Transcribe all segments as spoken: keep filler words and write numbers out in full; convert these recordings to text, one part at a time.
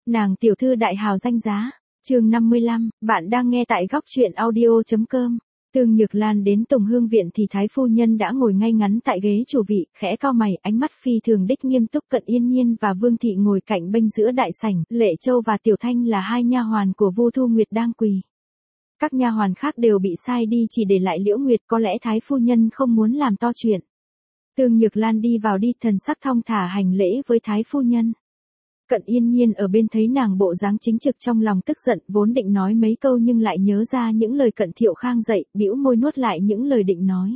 Nàng tiểu thư đại hào danh giá. Chương năm mươi lăm, bạn đang nghe tại góc truyện audio.com. Tương Nhược Lan đến Tùng Hương viện thì thái phu nhân đã ngồi ngay ngắn tại ghế chủ vị, khẽ cau mày, ánh mắt phi thường đích nghiêm túc. Cận Yên Nhiên và Vương thị ngồi cạnh bênh giữa đại sảnh, Lệ Châu và Tiểu Thanh là hai nha hoàn của Vu Thu Nguyệt đang quỳ. Các nha hoàn khác đều bị sai đi, chỉ để lại Liễu Nguyệt, có lẽ thái phu nhân không muốn làm to chuyện. Tương Nhược Lan đi vào đi, thần sắc thong thả hành lễ với thái phu nhân. Cận Yên Nhiên ở bên thấy nàng bộ dáng chính trực, trong lòng tức giận, vốn định nói mấy câu nhưng lại nhớ ra những lời Cận Thiệu Khang dạy, bĩu môi nuốt lại những lời định nói.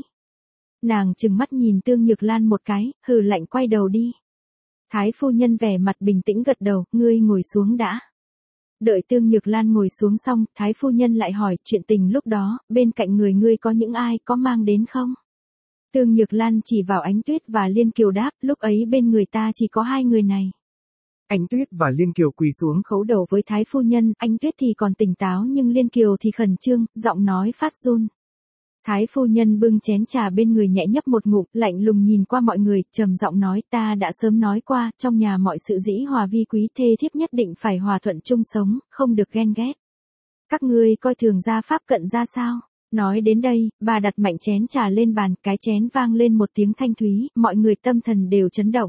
Nàng trừng mắt nhìn Tương Nhược Lan một cái, hừ lạnh quay đầu đi. Thái phu nhân vẻ mặt bình tĩnh gật đầu, ngươi ngồi xuống đã. Đợi Tương Nhược Lan ngồi xuống xong, thái phu nhân lại hỏi, chuyện tình lúc đó, bên cạnh người ngươi có những ai, có mang đến không? Tương Nhược Lan chỉ vào Ánh Tuyết và Liên Kiều đáp, lúc ấy bên người ta chỉ có hai người này. Ánh Tuyết và Liên Kiều quỳ xuống khấu đầu với thái phu nhân, Ánh Tuyết thì còn tỉnh táo nhưng Liên Kiều thì khẩn trương, giọng nói phát run. Thái phu nhân bưng chén trà bên người nhẹ nhấp một ngụm, lạnh lùng nhìn qua mọi người, trầm giọng nói, ta đã sớm nói qua, trong nhà mọi sự dĩ hòa vi quý, thê thiếp nhất định phải hòa thuận chung sống, không được ghen ghét. Các ngươi coi thường gia pháp Cận ra sao? Nói đến đây, bà đặt mạnh chén trà lên bàn, cái chén vang lên một tiếng thanh thúy, mọi người tâm thần đều chấn động.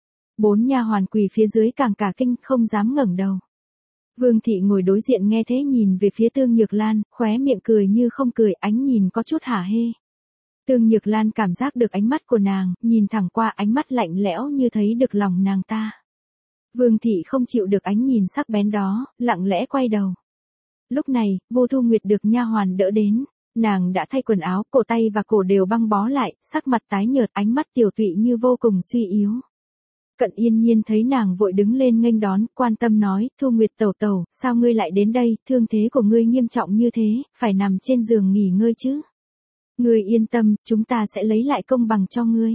Bốn nha hoàn quỳ phía dưới càng cả kinh, không dám ngẩng đầu. Vương thị ngồi đối diện nghe thế nhìn về phía Tương Nhược Lan, khóe miệng cười như không cười, ánh nhìn có chút hả hê. Tương Nhược Lan cảm giác được ánh mắt của nàng, nhìn thẳng qua, ánh mắt lạnh lẽo như thấy được lòng nàng ta. Vương thị không chịu được ánh nhìn sắc bén đó, lặng lẽ quay đầu. Lúc này, Vu Thu Nguyệt được nha hoàn đỡ đến. Nàng đã thay quần áo, cổ tay và cổ đều băng bó lại, sắc mặt tái nhợt, ánh mắt tiểu tụy như vô cùng suy yếu. Cận Yên Nhiên thấy nàng vội đứng lên nghênh đón, quan tâm nói, Thu Nguyệt tẩu tẩu, sao ngươi lại đến đây, thương thế của ngươi nghiêm trọng như thế, phải nằm trên giường nghỉ ngơi chứ. Ngươi yên tâm, chúng ta sẽ lấy lại công bằng cho ngươi.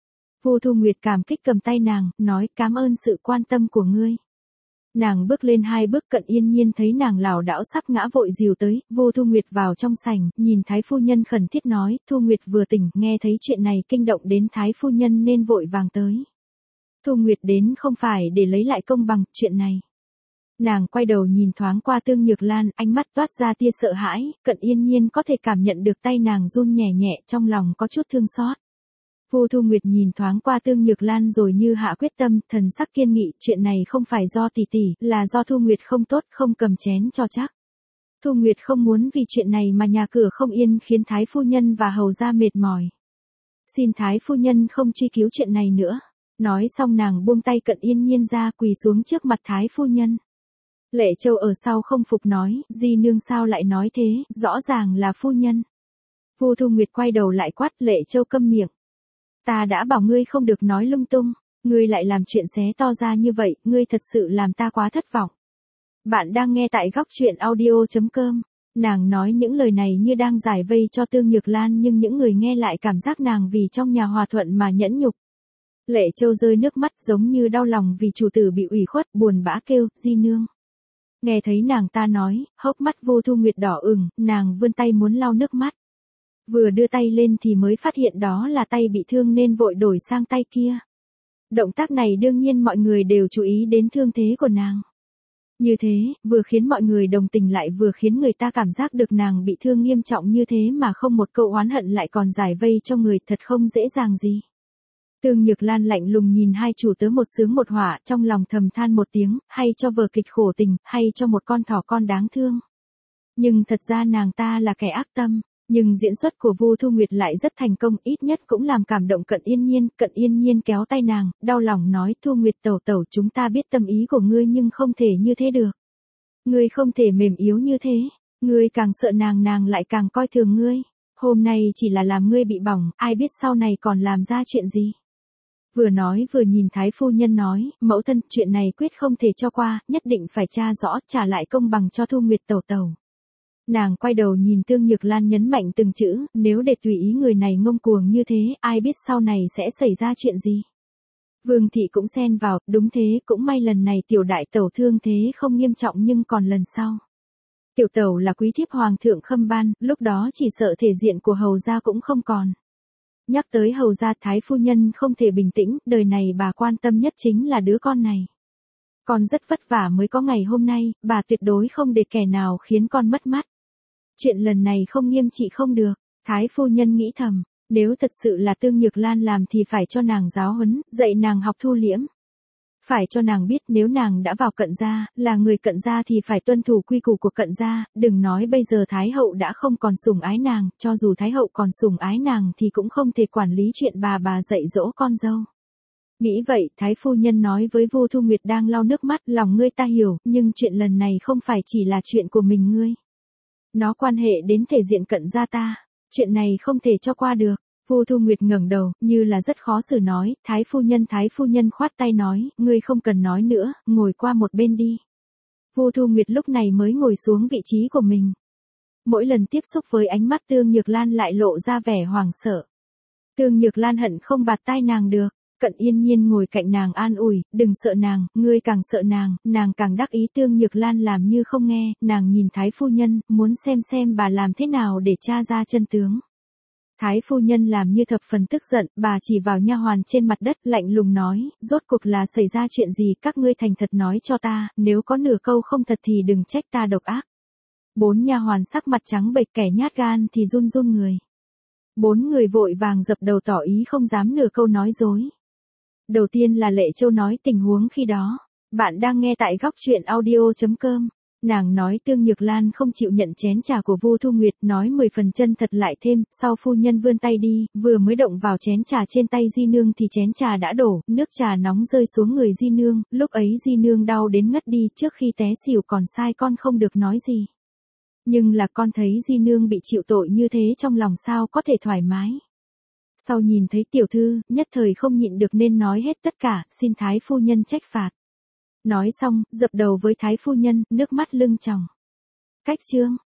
Vu Thu Nguyệt cảm kích cầm tay nàng, nói, cảm ơn sự quan tâm của ngươi. Nàng bước lên hai bước, Cận Yên Nhiên thấy nàng lảo đảo sắp ngã vội dìu tới, Vu Thu Nguyệt vào trong sảnh, nhìn thái phu nhân khẩn thiết nói, Thu Nguyệt vừa tỉnh, nghe thấy chuyện này kinh động đến thái phu nhân nên vội vàng tới. Thu Nguyệt đến không phải để lấy lại công bằng, chuyện này. Nàng quay đầu nhìn thoáng qua Tương Nhược Lan, ánh mắt toát ra tia sợ hãi, Cận Yên Nhiên có thể cảm nhận được tay nàng run nhẹ nhẹ, trong lòng có chút thương xót. Vu Thu Nguyệt nhìn thoáng qua Tương Nhược Lan rồi như hạ quyết tâm, thần sắc kiên nghị, chuyện này không phải do tỷ tỷ, là do Thu Nguyệt không tốt, không cầm chén cho chắc. Thu Nguyệt không muốn vì chuyện này mà nhà cửa không yên, khiến thái phu nhân và hầu gia mệt mỏi. Xin thái phu nhân không truy cứu chuyện này nữa. Nói xong nàng buông tay Cận Yên Nhiên ra, quỳ xuống trước mặt thái phu nhân. Lệ Châu ở sau không phục nói, di nương sao lại nói thế, rõ ràng là phu nhân. Vu Thu Nguyệt quay đầu lại quát, Lệ Châu câm miệng. Ta đã bảo ngươi không được nói lung tung, ngươi lại làm chuyện xé to ra như vậy, ngươi thật sự làm ta quá thất vọng. Bạn đang nghe tại góc truyện audio.com. Nàng nói những lời này như đang giải vây cho Tương Nhược Lan, nhưng những người nghe lại cảm giác nàng vì trong nhà hòa thuận mà nhẫn nhục. Lệ Châu rơi nước mắt giống như đau lòng vì chủ tử bị ủy khuất, buồn bã kêu, di nương. Nghe thấy nàng ta nói, hốc mắt Vu Thu Nguyệt đỏ ửng, nàng vươn tay muốn lau nước mắt. Vừa đưa tay lên thì mới phát hiện đó là tay bị thương nên vội đổi sang tay kia. Động tác này đương nhiên mọi người đều chú ý đến thương thế của nàng. Như thế, vừa khiến mọi người đồng tình lại vừa khiến người ta cảm giác được nàng bị thương nghiêm trọng như thế mà không một câu oán hận lại còn giải vây cho người, thật không dễ dàng gì. Tương Nhược Lan lạnh lùng nhìn hai chủ tớ một sướng một họa, trong lòng thầm than một tiếng, hay cho vở kịch khổ tình, hay cho một con thỏ con đáng thương. Nhưng thật ra nàng ta là kẻ ác tâm, nhưng diễn xuất của Vu Thu Nguyệt lại rất thành công, ít nhất cũng làm cảm động Cận Yên Nhiên. Cận Yên Nhiên kéo tay nàng, đau lòng nói, Thu Nguyệt tẩu tẩu, chúng ta biết tâm ý của ngươi nhưng không thể như thế được. Ngươi không thể mềm yếu như thế, ngươi càng sợ nàng nàng lại càng coi thường ngươi. Hôm nay chỉ là làm ngươi bị bỏng, ai biết sau này còn làm ra chuyện gì. Vừa nói vừa nhìn thái phu nhân nói, mẫu thân, chuyện này quyết không thể cho qua, nhất định phải tra rõ, trả lại công bằng cho Thu Nguyệt tẩu tẩu. Nàng quay đầu nhìn Tương Nhược Lan nhấn mạnh từng chữ, nếu để tùy ý người này ngông cuồng như thế, ai biết sau này sẽ xảy ra chuyện gì. Vương thị cũng xen vào, đúng thế, cũng may lần này tiểu đại tẩu thương thế không nghiêm trọng nhưng còn lần sau. Tiểu tẩu là quý thiếp hoàng thượng khâm ban, lúc đó chỉ sợ thể diện của hầu gia cũng không còn. Nhắc tới hầu gia, thái phu nhân không thể bình tĩnh, đời này bà quan tâm nhất chính là đứa con này. Con rất vất vả mới có ngày hôm nay, bà tuyệt đối không để kẻ nào khiến con mất mắt. Chuyện lần này không nghiêm trị không được, Thái phu nhân nghĩ thầm, nếu thật sự là Tương Nhược Lan làm thì phải cho nàng giáo huấn, dạy nàng học thu liễm. Phải cho nàng biết nếu nàng đã vào Cận gia, là người Cận gia thì phải tuân thủ quy củ của Cận gia, đừng nói bây giờ Thái hậu đã không còn sủng ái nàng, cho dù Thái hậu còn sủng ái nàng thì cũng không thể quản lý chuyện bà bà dạy dỗ con dâu. Nghĩ vậy, Thái phu nhân nói với Vu Thu Nguyệt đang lau nước mắt, lòng ngươi ta hiểu, nhưng chuyện lần này không phải chỉ là chuyện của mình ngươi. Nó quan hệ đến thể diện Cận gia ta, chuyện này không thể cho qua được. Vu Thu Nguyệt ngẩng đầu, như là rất khó xử nói, Thái phu nhân Thái phu nhân khoát tay nói, ngươi không cần nói nữa, ngồi qua một bên đi. Vu Thu Nguyệt lúc này mới ngồi xuống vị trí của mình. Mỗi lần tiếp xúc với ánh mắt Tương Nhược Lan lại lộ ra vẻ hoảng sợ. Tương Nhược Lan hận không bạt tai nàng được. Cận Yên Nhiên ngồi cạnh nàng an ủi, đừng sợ nàng, ngươi càng sợ nàng, nàng càng đắc ý. Tương Nhược Lan làm như không nghe, nàng nhìn Thái phu nhân, muốn xem xem bà làm thế nào để tra ra chân tướng. Thái phu nhân làm như thập phần tức giận, bà chỉ vào nha hoàn trên mặt đất lạnh lùng nói, rốt cuộc là xảy ra chuyện gì, các ngươi thành thật nói cho ta, nếu có nửa câu không thật thì đừng trách ta độc ác. Bốn nha hoàn sắc mặt trắng bệch, kẻ nhát gan thì run run người. Bốn người vội vàng dập đầu tỏ ý không dám nửa câu nói dối. Đầu tiên là Lệ Châu nói tình huống khi đó. Bạn đang nghe tại góc truyện audio chấm com. Nàng nói Tương Nhược Lan không chịu nhận chén trà của Vu Thu Nguyệt, nói mười phần chân thật lại thêm, sau phu nhân vươn tay đi, vừa mới động vào chén trà trên tay Di Nương thì chén trà đã đổ, nước trà nóng rơi xuống người Di Nương, lúc ấy Di Nương đau đến ngất đi, trước khi té xỉu còn sai con không được nói gì. Nhưng là con thấy Di Nương bị chịu tội như thế trong lòng sao có thể thoải mái. Sau nhìn thấy tiểu thư, nhất thời không nhịn được nên nói hết tất cả, xin Thái phu nhân trách phạt. Nói xong, dập đầu với Thái phu nhân, nước mắt lưng tròng. Cách chương